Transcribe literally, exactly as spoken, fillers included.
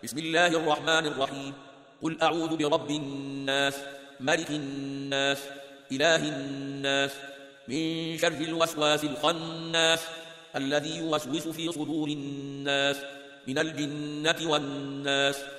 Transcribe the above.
بسم الله الرحمن الرحيم. قل أعوذ برب الناس، ملك الناس، إله الناس، من شر الوسواس الخناس الذي يوسوس في صدور الناس من الجنة والناس.